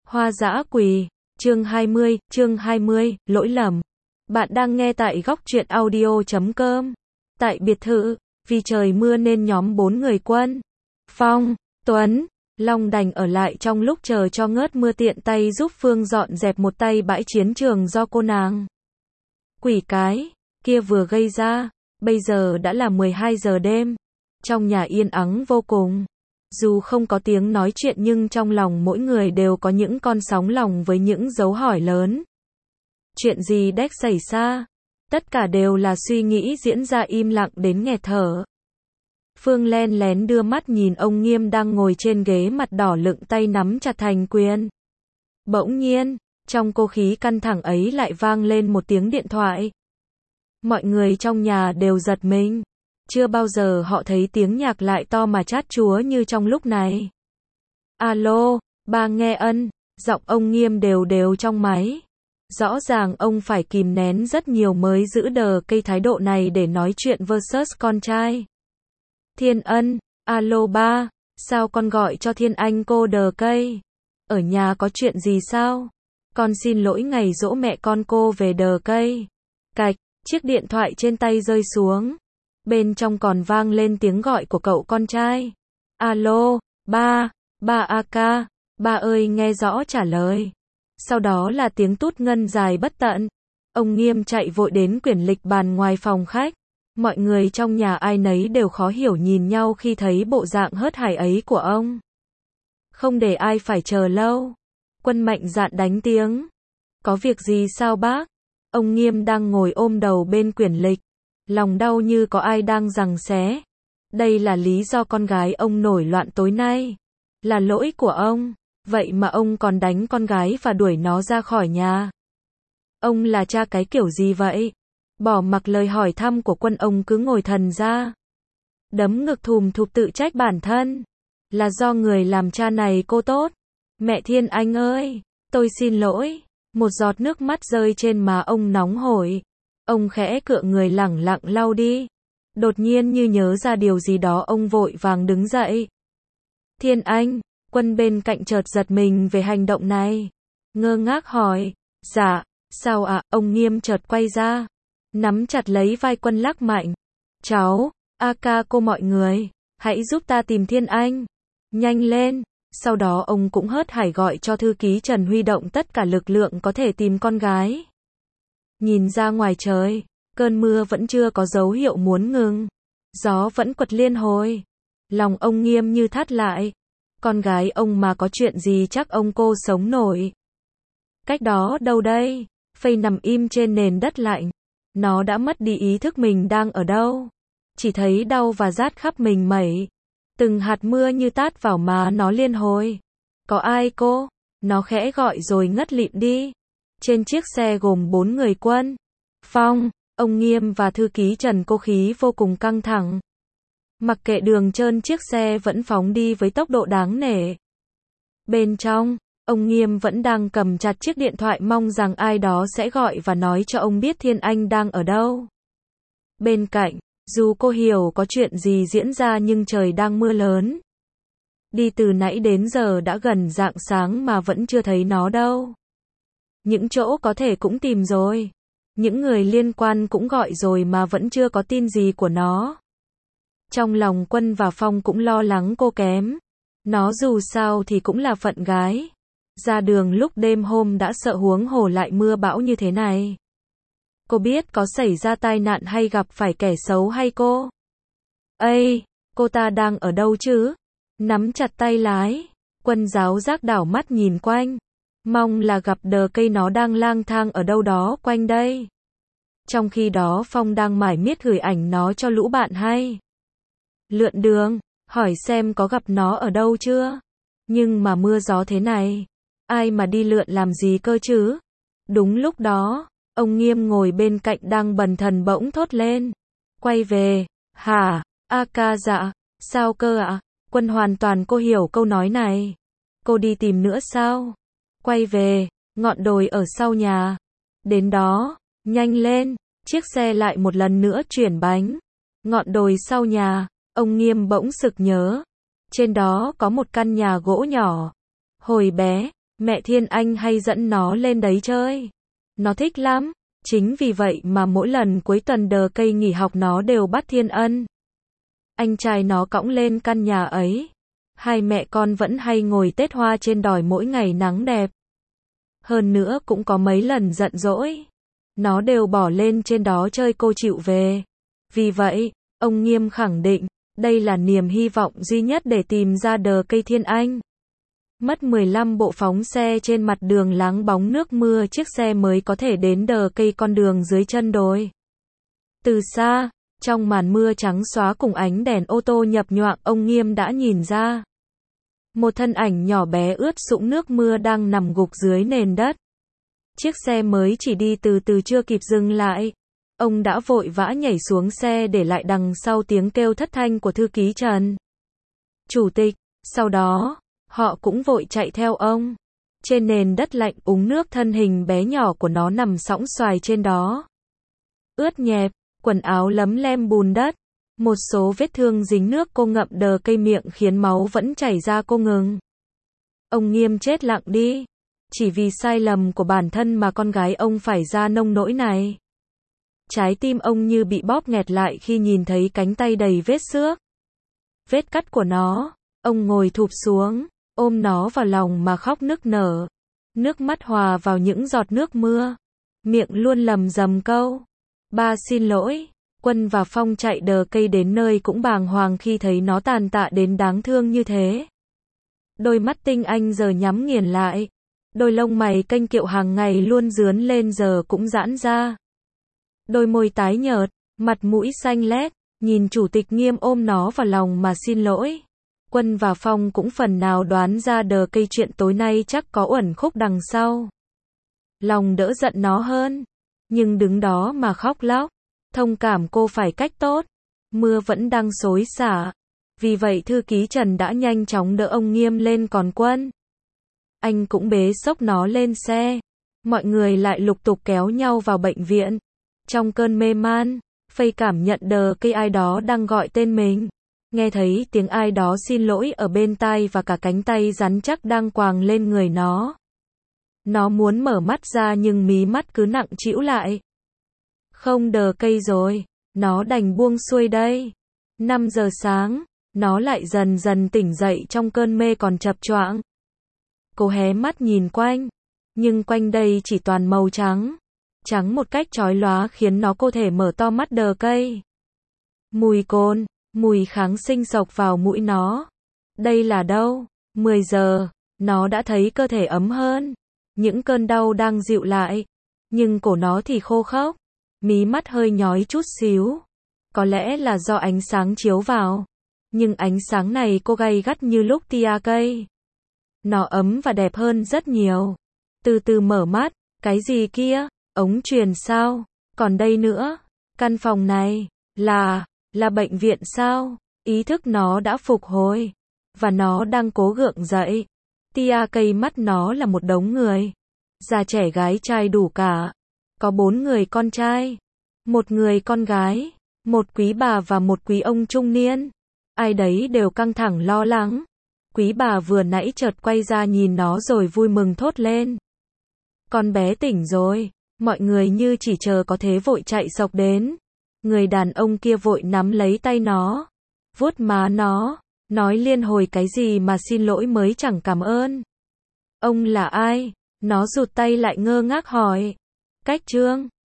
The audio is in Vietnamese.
Hoa dã quỳ, chương 20, lỗi lầm. Bạn đang nghe tại góc truyện audio.com. Tại biệt thự, vì trời mưa nên nhóm 4 người Quân, Phong, Tuấn, Long đành ở lại trong lúc chờ cho ngớt mưa, tiện tay giúp Phương dọn dẹp một tay bãi chiến trường do cô nàng quỷ cái kia vừa gây ra. Bây giờ đã là 12 giờ đêm. Trong nhà yên ắng vô cùng. Dù không có tiếng nói chuyện nhưng trong lòng mỗi người đều có những con sóng lòng với những dấu hỏi lớn. Chuyện gì đếch xảy ra? Tất cả đều là suy nghĩ diễn ra im lặng đến nghẹt thở. Phương len lén đưa mắt nhìn ông Nghiêm đang ngồi trên ghế, mặt đỏ lựng, tay nắm chặt thành quyền. Bỗng nhiên, trong cô khí căng thẳng ấy lại vang lên một tiếng điện thoại. Mọi người trong nhà đều giật mình. Chưa bao giờ họ thấy tiếng nhạc lại to mà chát chúa như trong lúc này. Alo, ba nghe ân, giọng ông Nghiêm đều đều trong máy. Rõ ràng ông phải kìm nén rất nhiều mới giữ đờ cây thái độ này để nói chuyện versus con trai. Thiên Ân, alo ba, sao con gọi cho Thiên Anh cô đờ cây? Ở nhà có chuyện gì sao? Con xin lỗi ngày giỗ mẹ con cô về đờ cây. Cạch, chiếc điện thoại trên tay rơi xuống. Bên trong còn vang lên tiếng gọi của cậu con trai. Alo, ba a ca, ba ơi nghe rõ trả lời. Sau đó là tiếng tút ngân dài bất tận. Ông Nghiêm chạy vội đến quyển lịch bàn ngoài phòng khách. Mọi người trong nhà ai nấy đều khó hiểu nhìn nhau khi thấy bộ dạng hớt hải ấy của ông. Không để ai phải chờ lâu. Quân mạnh dạn đánh tiếng. Có việc gì sao bác? Ông Nghiêm đang ngồi ôm đầu bên quyển lịch. Lòng đau như có ai đang giằng xé. Đây là lý do con gái ông nổi loạn tối nay. Là lỗi của ông. Vậy mà ông còn đánh con gái và đuổi nó ra khỏi nhà. Ông là cha cái kiểu gì vậy? Bỏ mặc lời hỏi thăm của Quân, ông cứ ngồi thần ra. Đấm ngực thùm thụp tự trách bản thân. Là do người làm cha này cô tốt. Mẹ Thiên Anh ơi, tôi xin lỗi. Một giọt nước mắt rơi trên má ông nóng hổi. Ông khẽ cựa người lẳng lặng lau đi. Đột nhiên như nhớ ra điều gì đó, ông vội vàng đứng dậy. Thiên Anh, Quân bên cạnh chợt giật mình về hành động này. Ngơ ngác hỏi, dạ, sao ạ? Ông Nghiêm chợt quay ra. Nắm chặt lấy vai Quân lắc mạnh. Cháu, a ca cô, mọi người, hãy giúp ta tìm Thiên Anh. Nhanh lên. Sau đó ông cũng hớt hải gọi cho thư ký Trần huy động tất cả lực lượng có thể tìm con gái. Nhìn ra ngoài trời, cơn mưa vẫn chưa có dấu hiệu muốn ngừng. Gió vẫn quật liên hồi. Lòng ông Nghiêm như thắt lại. Con gái ông mà có chuyện gì chắc ông cô sống nổi. Cách đó đâu đây? Phây nằm im trên nền đất lạnh. Nó đã mất đi ý thức mình đang ở đâu. Chỉ thấy đau và rát khắp mình mẩy. Từng hạt mưa như tát vào má nó liên hồi. Có ai cô? Nó khẽ gọi rồi ngất lịm đi. Trên chiếc xe gồm 4 người Quân, Phong, ông Nghiêm và thư ký Trần, cô khí vô cùng căng thẳng. Mặc kệ đường trơn, chiếc xe vẫn phóng đi với tốc độ đáng nể. Bên trong, ông Nghiêm vẫn đang cầm chặt chiếc điện thoại, mong rằng ai đó sẽ gọi và nói cho ông biết Thiên Anh đang ở đâu. Bên cạnh, dù cô hiểu có chuyện gì diễn ra nhưng trời đang mưa lớn. Đi từ nãy đến giờ đã gần rạng sáng mà vẫn chưa thấy nó đâu. Những chỗ có thể cũng tìm rồi. Những người liên quan cũng gọi rồi mà vẫn chưa có tin gì của nó. Trong lòng Quân và Phong cũng lo lắng cô kém. Nó dù sao thì cũng là phận gái. Ra đường lúc đêm hôm đã sợ, huống hồ lại mưa bão như thế này. Cô biết có xảy ra tai nạn hay gặp phải kẻ xấu hay cô? Ây, cô ta đang ở đâu chứ? Nắm chặt tay lái. Quân giáo giác đảo mắt nhìn quanh. Mong là gặp đờ cây, nó đang lang thang ở đâu đó quanh đây. Trong khi đó Phong đang mải miết gửi ảnh nó cho lũ bạn hay. Lượn đường, hỏi xem có gặp nó ở đâu chưa. Nhưng mà mưa gió thế này, ai mà đi lượn làm gì cơ chứ? Đúng lúc đó, ông Nghiêm ngồi bên cạnh đang bần thần bỗng thốt lên. Quay về, hả? A ca dạ, sao cơ ạ? Quân hoàn toàn cô hiểu câu nói này. Cô đi tìm nữa sao? Quay về, ngọn đồi ở sau nhà. Đến đó, nhanh lên, chiếc xe lại một lần nữa chuyển bánh. Ngọn đồi sau nhà, ông Nghiêm bỗng sực nhớ. Trên đó có một căn nhà gỗ nhỏ. Hồi bé, Mẹ Thiên Anh hay dẫn nó lên đấy chơi. Nó thích lắm. Chính vì vậy mà mỗi lần cuối tuần Đờ Cây nghỉ học nó đều bắt Thiên Ân, anh trai nó cõng lên căn nhà ấy. Hai mẹ con vẫn hay ngồi tết hoa trên đồi mỗi ngày nắng đẹp. Hơn nữa cũng có mấy lần giận dỗi, nó đều bỏ lên trên đó chơi cô chịu về. Vì vậy, ông Nghiêm khẳng định, đây là niềm hy vọng duy nhất để tìm ra Đờ Cây Thiên Anh. Mất 15 bộ phóng xe trên mặt đường láng bóng nước mưa chiếc xe mới có thể đến Đờ Cây con đường dưới chân đồi. Từ xa, trong màn mưa trắng xóa cùng ánh đèn ô tô nhập nhoạng ông Nghiêm đã nhìn ra. Một thân ảnh nhỏ bé ướt sũng nước mưa đang nằm gục dưới nền đất. Chiếc xe mới chỉ đi từ từ chưa kịp dừng lại. Ông đã vội vã nhảy xuống xe để lại đằng sau tiếng kêu thất thanh của thư ký Trần. Chủ tịch, sau đó, họ cũng vội chạy theo ông. Trên nền đất lạnh úng nước thân hình bé nhỏ của nó nằm sõng soài trên đó. Ướt nhẹp, quần áo lấm lem bùn đất. Một số vết thương dính nước cô ngậm Đờ Cây miệng khiến máu vẫn chảy ra cô ngừng. Ông Nghiêm chết lặng đi. Chỉ vì sai lầm của bản thân mà con gái ông phải ra nông nỗi này. Trái tim ông như bị bóp nghẹt lại khi nhìn thấy cánh tay đầy vết xước, vết cắt của nó. Ông ngồi thụp xuống, ôm nó vào lòng mà khóc nức nở. Nước mắt hòa vào những giọt nước mưa. Miệng luôn lầm rầm câu: "Ba xin lỗi." Quân và Phong chạy Đờ Cây đến nơi cũng bàng hoàng khi thấy nó tàn tạ đến đáng thương như thế. Đôi mắt tinh anh giờ nhắm nghiền lại. Đôi lông mày kênh kiệu hàng ngày luôn rướn lên giờ cũng giãn ra. Đôi môi tái nhợt, mặt mũi xanh lét, nhìn chủ tịch Nghiêm ôm nó vào lòng mà xin lỗi. Quân và Phong cũng phần nào đoán ra Đờ Cây chuyện tối nay chắc có uẩn khúc đằng sau. Lòng đỡ giận nó hơn, nhưng đứng đó mà khóc lóc. Thông cảm cô phải cách tốt. Mưa vẫn đang xối xả. Vì vậy thư ký Trần đã nhanh chóng đỡ ông Nghiêm lên, còn Quân, anh cũng bế xốc nó lên xe. Mọi người lại lục tục kéo nhau vào bệnh viện. Trong cơn mê man, Phây cảm nhận Đờ Cây ai đó đang gọi tên mình. Nghe thấy tiếng ai đó xin lỗi ở bên tai và cả cánh tay rắn chắc đang quàng lên người nó. Nó muốn mở mắt ra nhưng mí mắt cứ nặng trĩu lại. Không Đờ Cây rồi, nó đành buông xuôi đây. 5 giờ sáng, nó lại dần dần tỉnh dậy trong cơn mê còn chập choạng. Cô hé mắt nhìn quanh, nhưng quanh đây chỉ toàn màu trắng. Trắng một cách chói lóa khiến nó có thể mở to mắt Đờ Cây. Mùi cồn, mùi kháng sinh xộc vào mũi nó. Đây là đâu? 10 giờ, nó đã thấy cơ thể ấm hơn. Những cơn đau đang dịu lại, nhưng cổ nó thì khô khốc. Mí mắt hơi nhói chút xíu. Có lẽ là do ánh sáng chiếu vào. Nhưng ánh sáng này cô gay gắt như lúc tia cây. Nó ấm và đẹp hơn rất nhiều. Từ từ mở mắt. Cái gì kia? Ống truyền sao? Còn đây nữa? Căn phòng này là bệnh viện sao? Ý thức nó đã phục hồi. Và nó đang cố gượng dậy. Tia cây mắt nó là một đống người. Già trẻ gái trai đủ cả. Có 4 người con trai, 1 người con gái, 1 quý bà và 1 quý ông trung niên. Ai đấy đều căng thẳng lo lắng. Quý bà vừa nãy chợt quay ra nhìn nó rồi vui mừng thốt lên: "Con bé tỉnh rồi." Mọi người như chỉ chờ có thế vội chạy xộc đến. Người đàn ông kia vội nắm lấy tay nó, vuốt má nó, nói liên hồi cái gì mà xin lỗi mới chẳng cảm ơn. "Ông là ai?" Nó rụt tay lại ngơ ngác hỏi. "Cách Trương."